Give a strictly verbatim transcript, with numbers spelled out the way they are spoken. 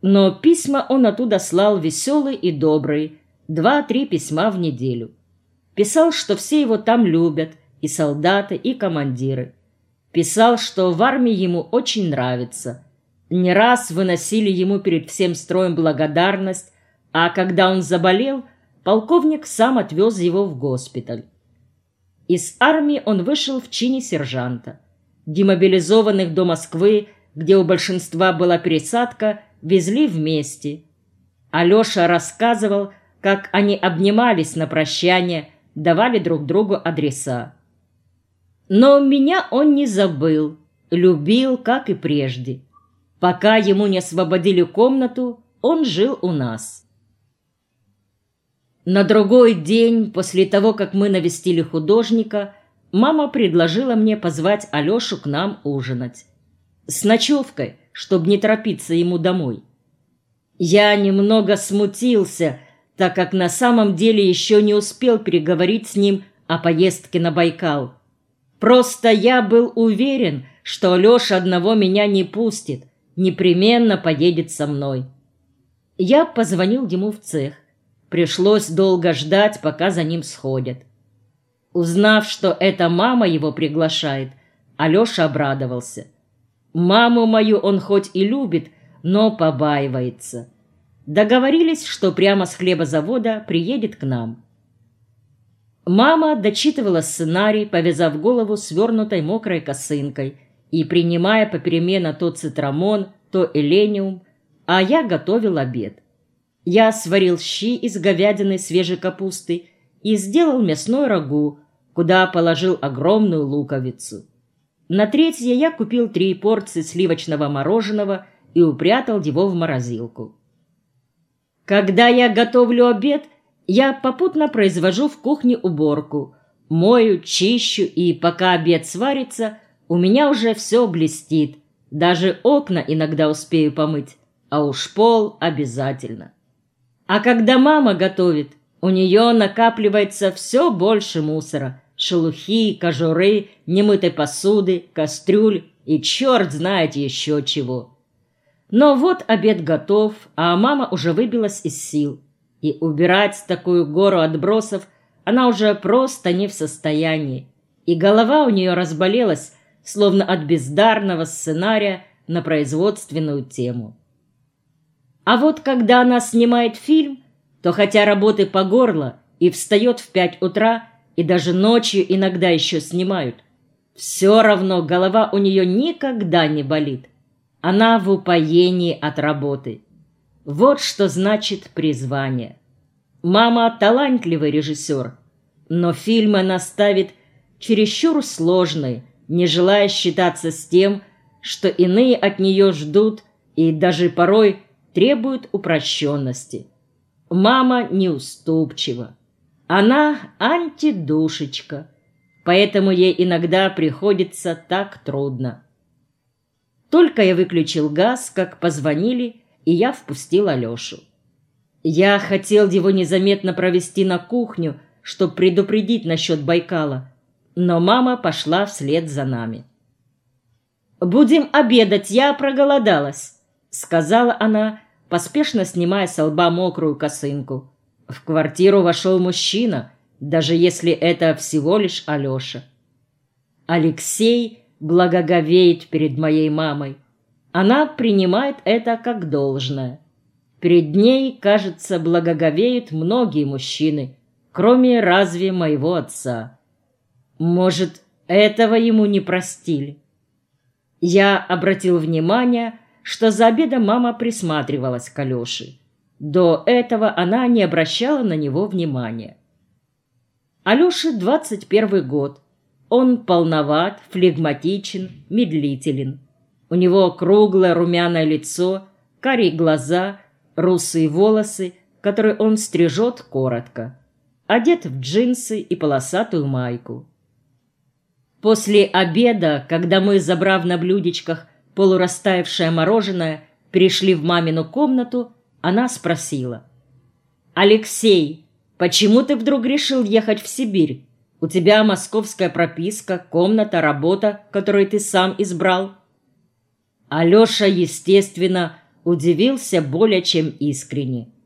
Но письма он оттуда слал веселые и добрые, два-три письма в неделю. Писал, что все его там любят, и солдаты, и командиры. Писал, что в армии ему очень нравится. Не раз выносили ему перед всем строем благодарность, а когда он заболел, полковник сам отвез его в госпиталь. Из армии он вышел в чине сержанта. Демобилизованных до Москвы, где у большинства была пересадка, везли вместе. Алеша рассказывал, как они обнимались на прощание, давали друг другу адреса. Но меня он не забыл, любил, как и прежде. Пока ему не освободили комнату, он жил у нас. На другой день, после того, как мы навестили художника, мама предложила мне позвать Алешу к нам ужинать. С ночевкой, чтобы не торопиться ему домой. Я немного смутился, так как на самом деле еще не успел переговорить с ним о поездке на Байкал. Просто я был уверен, что Алеша одного меня не пустит, непременно поедет со мной. Я позвонил ему в цех. Пришлось долго ждать, пока за ним сходят. Узнав, что это мама его приглашает, Алеша обрадовался. Маму мою он хоть и любит, но побаивается. Договорились, что прямо с хлебозавода приедет к нам. Мама дочитывала сценарий, повязав голову свернутой мокрой косынкой и принимая попеременно то цитрамон, то элениум, а я готовил обед. Я сварил щи из говядины свежей капусты и сделал мясной рагу, куда положил огромную луковицу. На третье я купил три порции сливочного мороженого и упрятал его в морозилку. Когда я готовлю обед, я попутно произвожу в кухне уборку, мою, чищу, и пока обед сварится, у меня уже все блестит, даже окна иногда успею помыть, а уж пол обязательно. А когда мама готовит, у нее накапливается все больше мусора, шелухи, кожуры, немытой посуды, кастрюль и черт знает еще чего. Но вот обед готов, а мама уже выбилась из сил, и убирать такую гору отбросов она уже просто не в состоянии, и голова у нее разболелась, словно от бездарного сценария на производственную тему. А вот когда она снимает фильм, то хотя работы по горло и встает в пять утра, и даже ночью иногда еще снимают, все равно голова у нее никогда не болит. Она в упоении от работы. Вот что значит призвание. Мама талантливый режиссер, но фильмы она ставит чересчур сложные, не желая считаться с тем, что иные от нее ждут и даже порой требуют упрощенности. Мама неуступчива. Она антидушечка, поэтому ей иногда приходится так трудно. Только я выключил газ, как позвонили, и я впустил Алешу. Я хотел его незаметно провести на кухню, чтобы предупредить насчет Байкала, но мама пошла вслед за нами. «Будем обедать, я проголодалась», — сказала она, поспешно снимая со лба мокрую косынку. В квартиру вошел мужчина, даже если это всего лишь Алеша. Алексей благоговеет перед моей мамой. Она принимает это как должное. Перед ней, кажется, благоговеют многие мужчины, кроме разве моего отца. Может, этого ему не простили? Я обратил внимание, что за обедом мама присматривалась к Алёше. До этого она не обращала на него внимания. Алёше двадцать первый год. Он полноват, флегматичен, медлителен. У него круглое румяное лицо, карие глаза, русые волосы, которые он стрижет коротко. Одет в джинсы и полосатую майку. После обеда, когда мы, забрав на блюдечках полурастаявшее мороженое, перешли в мамину комнату, она спросила: «Алексей, почему ты вдруг решил ехать в Сибирь? У тебя московская прописка, комната, работа, которую ты сам избрал». Алеша, естественно, Удивился более чем искренне.